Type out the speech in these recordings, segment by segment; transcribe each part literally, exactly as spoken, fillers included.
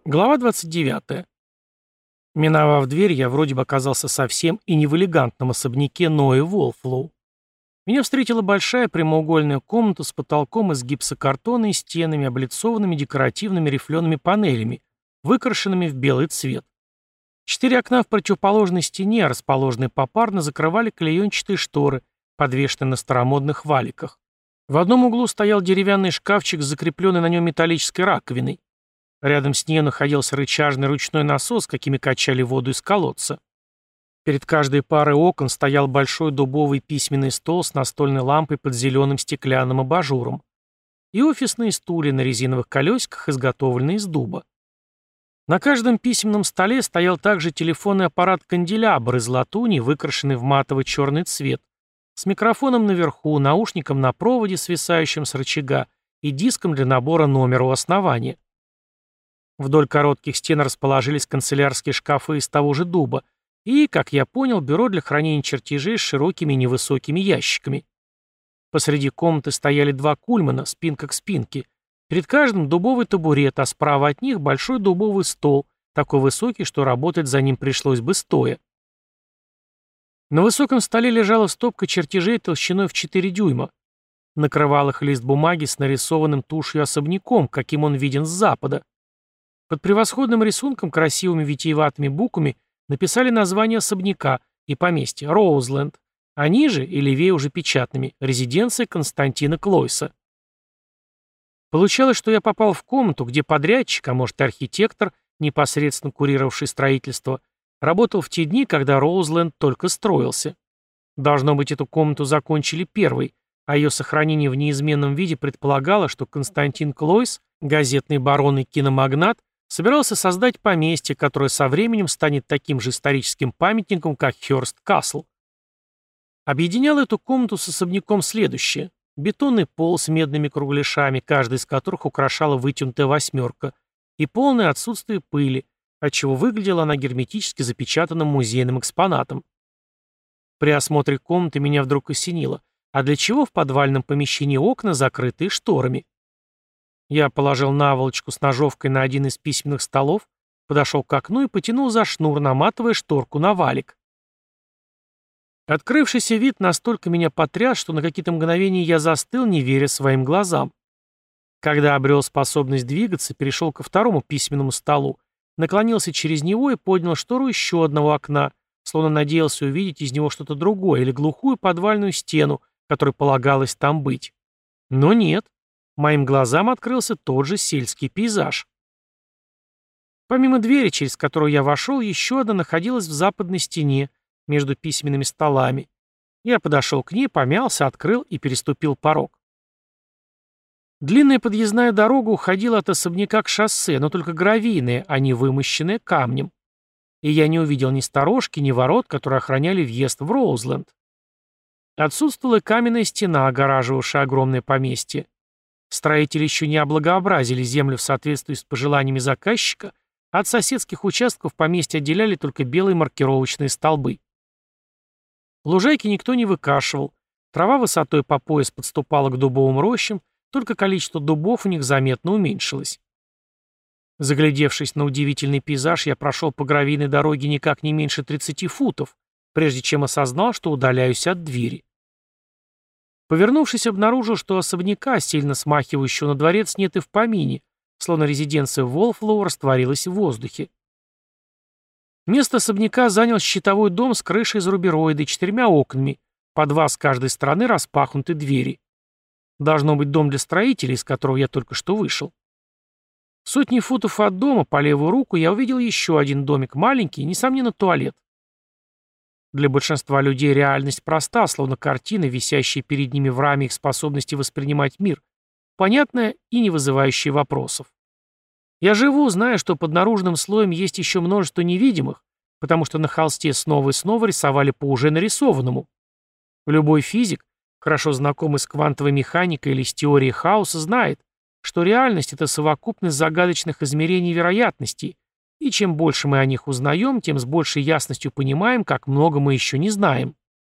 Глава двадцать девятая. Миновав дверь, я вроде бы оказался совсем и не в элегантном особняке Ноэ Волфлоу. Меня встретила большая прямоугольная комната с потолком из гипсокартона и стенами, облицованными декоративными рифлеными панелями, выкрашенными в белый цвет. Четыре окна в противоположной стене, расположенные попарно, закрывали клеенчатые шторы, подвешенные на старомодных валиках. В одном углу стоял деревянный шкафчик с закрепленной на нем металлической раковиной. Рядом с ней находился рычажный ручной насос, какими качали воду из колодца. Перед каждой парой окон стоял большой дубовый письменный стол с настольной лампой под зеленым стеклянным абажуром и офисные стулья на резиновых колесиках, изготовленные из дуба. На каждом письменном столе стоял также телефонный аппарат-канделябр из латуни, выкрашенный в матовый черный цвет, с микрофоном наверху, наушником на проводе, свисающим с рычага, и диском для набора номера у основания. Вдоль коротких стен расположились канцелярские шкафы из того же дуба и, как я понял, бюро для хранения чертежей с широкими невысокими ящиками. Посреди комнаты стояли два кульмана, спинка к спинке. Перед каждым дубовый табурет, а справа от них большой дубовый стол, такой высокий, что работать за ним пришлось бы стоя. На высоком столе лежала стопка чертежей толщиной в четыре дюйма. Накрывал их лист бумаги с нарисованным тушью особняком, каким он виден с запада. Под превосходным рисунком красивыми витиеватыми буквами написали название особняка и поместья Роузленд, а ниже, и левее уже печатными, резиденция Константина Клойса. Получалось, что я попал в комнату, где подрядчик, а может и архитектор, непосредственно курировавший строительство, работал в те дни, когда Роузленд только строился. Должно быть, эту комнату закончили первой, а ее сохранение в неизменном виде предполагало, что Константин Клойс, газетный барон и киномагнат, собирался создать поместье, которое со временем станет таким же историческим памятником, как Хёрст-Касл. Объединяло эту комнату с особняком следующее. Бетонный пол с медными кругляшами, каждый из которых украшала вытянутая восьмерка, и полное отсутствие пыли, отчего выглядела она герметически запечатанным музейным экспонатом. При осмотре комнаты меня вдруг осенило. А для чего в подвальном помещении окна, закрытые шторами? Я положил наволочку с ножовкой на один из письменных столов, подошел к окну и потянул за шнур, наматывая шторку на валик. Открывшийся вид настолько меня потряс, что на какие-то мгновения я застыл, не веря своим глазам. Когда обрел способность двигаться, перешел ко второму письменному столу, наклонился через него и поднял штору еще одного окна, словно надеялся увидеть из него что-то другое или глухую подвальную стену, которой полагалось там быть. Но нет. Моим глазам открылся тот же сельский пейзаж. Помимо двери, через которую я вошел, еще одна находилась в западной стене, между письменными столами. Я подошел к ней, помялся, открыл и переступил порог. Длинная подъездная дорога уходила от особняка к шоссе, но только гравийная, а не вымощенная камнем. И я не увидел ни сторожки, ни ворот, которые охраняли въезд в Роузленд. Отсутствовала каменная стена, огораживавшая огромное поместье. Строители еще не облагообразили землю в соответствии с пожеланиями заказчика, а от соседских участков поместья отделяли только белые маркировочные столбы. Лужайки никто не выкашивал, трава высотой по пояс подступала к дубовым рощам, только количество дубов у них заметно уменьшилось. Заглядевшись на удивительный пейзаж, я прошел по гравийной дороге никак не меньше тридцати футов, прежде чем осознал, что удаляюсь от двери. Повернувшись, обнаружил, что особняка, сильно смахивающего на дворец, нет и в помине, словно резиденция Волфлоу растворилась в воздухе. Место особняка занял щитовой дом с крышей из рубероида и четырьмя окнами, по два с каждой стороны распахнуты двери. Должно быть дом для строителей, из которого я только что вышел. Сотни футов от дома, по левую руку, я увидел еще один домик, маленький, несомненно, туалет. Для большинства людей реальность проста, словно картина, висящая перед ними в раме их способности воспринимать мир, понятная и не вызывающая вопросов. Я живу, зная, что под наружным слоем есть еще множество невидимых, потому что на холсте снова и снова рисовали по уже нарисованному. Любой физик, хорошо знакомый с квантовой механикой или с теорией хаоса, знает, что реальность — это совокупность загадочных измерений вероятностей, и чем больше мы о них узнаем, тем с большей ясностью понимаем, как много мы еще не знаем.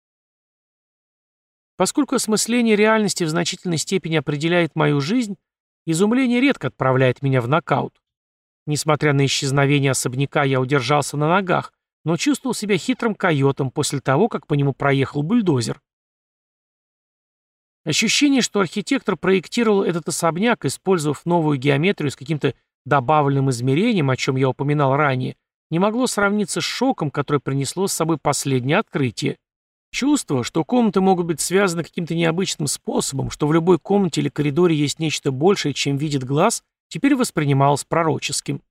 Поскольку осмысление реальности в значительной степени определяет мою жизнь, изумление редко отправляет меня в нокаут. Несмотря на исчезновение особняка, я удержался на ногах, но чувствовал себя хитрым койотом после того, как по нему проехал бульдозер. Ощущение, что архитектор проектировал этот особняк, использовав новую геометрию с каким-то добавленным измерением, о чем я упоминал ранее, не могло сравниться с шоком, который принесло с собой последнее открытие. Чувство, что комнаты могут быть связаны каким-то необычным способом, что в любой комнате или коридоре есть нечто большее, чем видит глаз, теперь воспринималось пророческим.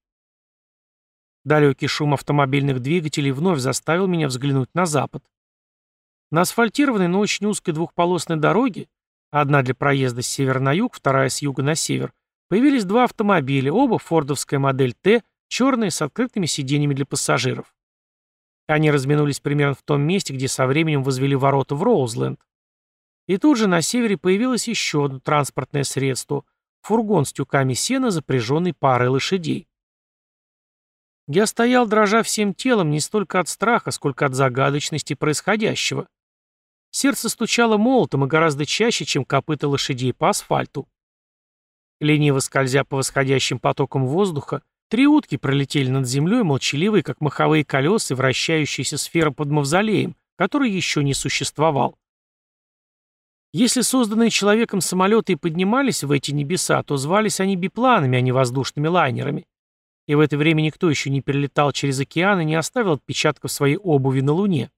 Далекий шум автомобильных двигателей вновь заставил меня взглянуть на запад. На асфальтированной, но очень узкой двухполосной дороге, одна для проезда с севера на юг, вторая с юга на север, появились два автомобиля, оба фордовская модель Т, черные, с открытыми сиденьями для пассажиров. Они разминулись примерно в том месте, где со временем возвели ворота в Роузленд. И тут же на севере появилось еще одно транспортное средство — фургон с тюками сена, запряженный парой лошадей. Я стоял, дрожа всем телом, не столько от страха, сколько от загадочности происходящего. Сердце стучало молотом и гораздо чаще, чем копыта лошадей по асфальту. Лениво скользя по восходящим потокам воздуха, три утки пролетели над землей, молчаливые, как маховые колеса, вращающиеся сфера под мавзолеем, который еще не существовал. Если созданные человеком самолеты и поднимались в эти небеса, то звались они бипланами, а не воздушными лайнерами. И в это время никто еще не перелетал через океан и не оставил отпечатков своей обуви на Луне.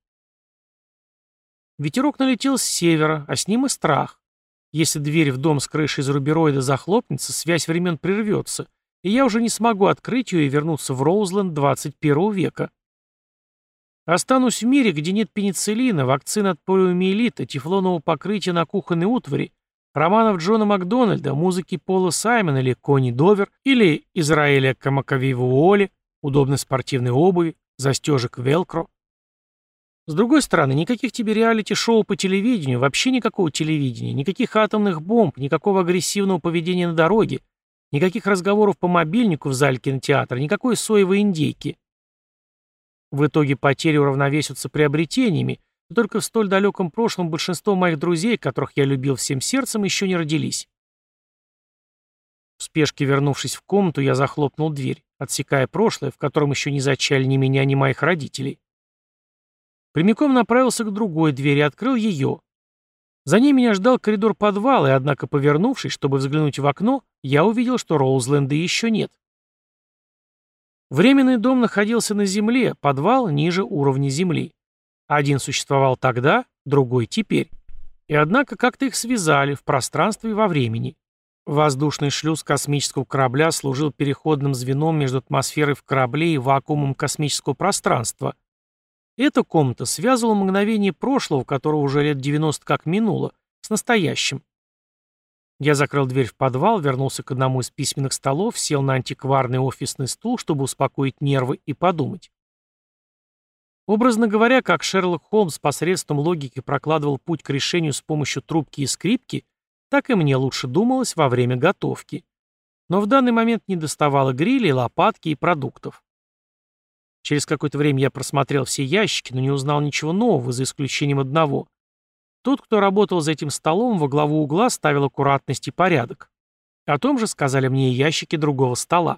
Ветерок налетел с севера, а с ним и страх. Если дверь в дом с крышей из рубероида захлопнется, связь времен прервется, и я уже не смогу открыть ее и вернуться в Роузленд двадцать первого века. Останусь в мире, где нет пенициллина, вакцин от полиомиелита, тефлонового покрытия на кухонной утвари, романов Джона Макдональда, музыки Пола Саймона или Кони Довер, или Израиля Камакавивуоли, удобной спортивной обуви, застежек велкро. С другой стороны, никаких тебе реалити-шоу по телевидению, вообще никакого телевидения, никаких атомных бомб, никакого агрессивного поведения на дороге, никаких разговоров по мобильнику в зале кинотеатра, никакой соевой индейки. В итоге потери уравновесятся приобретениями, но только в столь далеком прошлом большинство моих друзей, которых я любил всем сердцем, еще не родились. В спешке вернувшись в комнату, я захлопнул дверь, отсекая прошлое, в котором еще не зачали ни меня, ни моих родителей. Прямиком направился к другой двери и открыл ее. За ней меня ждал коридор подвала, и, однако, повернувшись, чтобы взглянуть в окно, я увидел, что Роузленда еще нет. Временный дом находился на земле, подвал ниже уровня земли. Один существовал тогда, другой теперь. И однако как-то их связали в пространстве и во времени. Воздушный шлюз космического корабля служил переходным звеном между атмосферой в корабле и вакуумом космического пространства. Эта комната связывала мгновение прошлого, которого уже лет девяносто как минуло, с настоящим. Я закрыл дверь в подвал, вернулся к одному из письменных столов, сел на антикварный офисный стул, чтобы успокоить нервы и подумать. Образно говоря, как Шерлок Холмс посредством логики прокладывал путь к решению с помощью трубки и скрипки, так и мне лучше думалось во время готовки. Но в данный момент не доставало грилей, лопатки и продуктов. Через какое-то время я просмотрел все ящики, но не узнал ничего нового, за исключением одного. Тот, кто работал за этим столом, во главу угла ставил аккуратность и порядок. О том же сказали мне и ящики другого стола.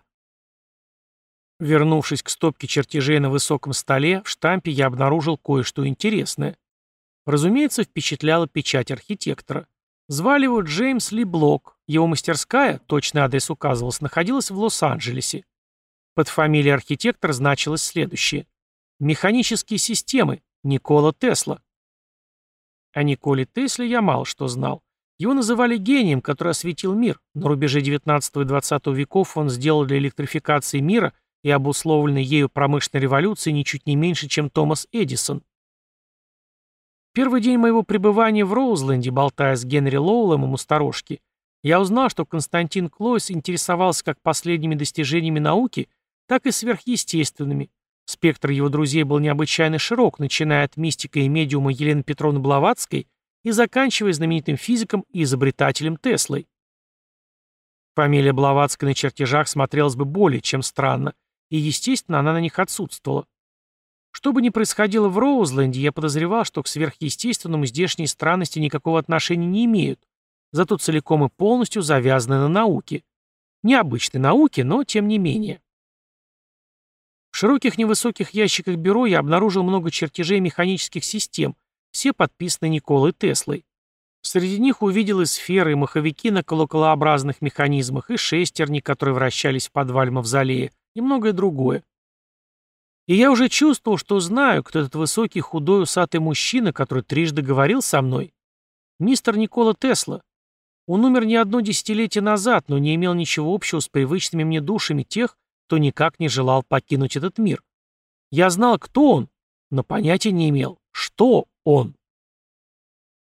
Вернувшись к стопке чертежей на высоком столе, в штампе я обнаружил кое-что интересное. Разумеется, впечатляла печать архитектора. Звали его Джеймс Ли Блок. Его мастерская, точный адрес указывался, находилась в Лос-Анджелесе. Под фамилией архитектора значилось следующее. Механические системы. Никола Тесла. О Николе Тесле я мало что знал. Его называли гением, который осветил мир. На рубеже девятнадцатого и двадцатого веков он сделал для электрификации мира и обусловленной ею промышленной революции ничуть не меньше, чем Томас Эдисон. Первый день моего пребывания в Роузленде, болтая с Генри Лоулемом у сторожки, я узнал, что Константин Клойс интересовался как последними достижениями науки, так и сверхъестественными. Спектр его друзей был необычайно широк, начиная от мистика и медиума Елены Петровны Блаватской и заканчивая знаменитым физиком и изобретателем Теслой. Фамилия Блаватской на чертежах смотрелась бы более чем странно, и, естественно, она на них отсутствовала. Что бы ни происходило в Роузленде, я подозревал, что к сверхъестественному здешние странности никакого отношения не имеют, зато целиком и полностью завязаны на науке. Необычной науке, но тем не менее. В широких невысоких ящиках бюро я обнаружил много чертежей механических систем, все подписаны Николой Теслой. Среди них увидел и сферы, и маховики на колоколообразных механизмах, и шестерни, которые вращались в подвале мавзолея, и многое другое. И я уже чувствовал, что знаю, кто этот высокий, худой, усатый мужчина, который трижды говорил со мной. Мистер Никола Тесла. Он умер не одно десятилетие назад, но не имел ничего общего с привычными мне душами тех, кто никак не желал покинуть этот мир. Я знал, кто он, но понятия не имел, что он.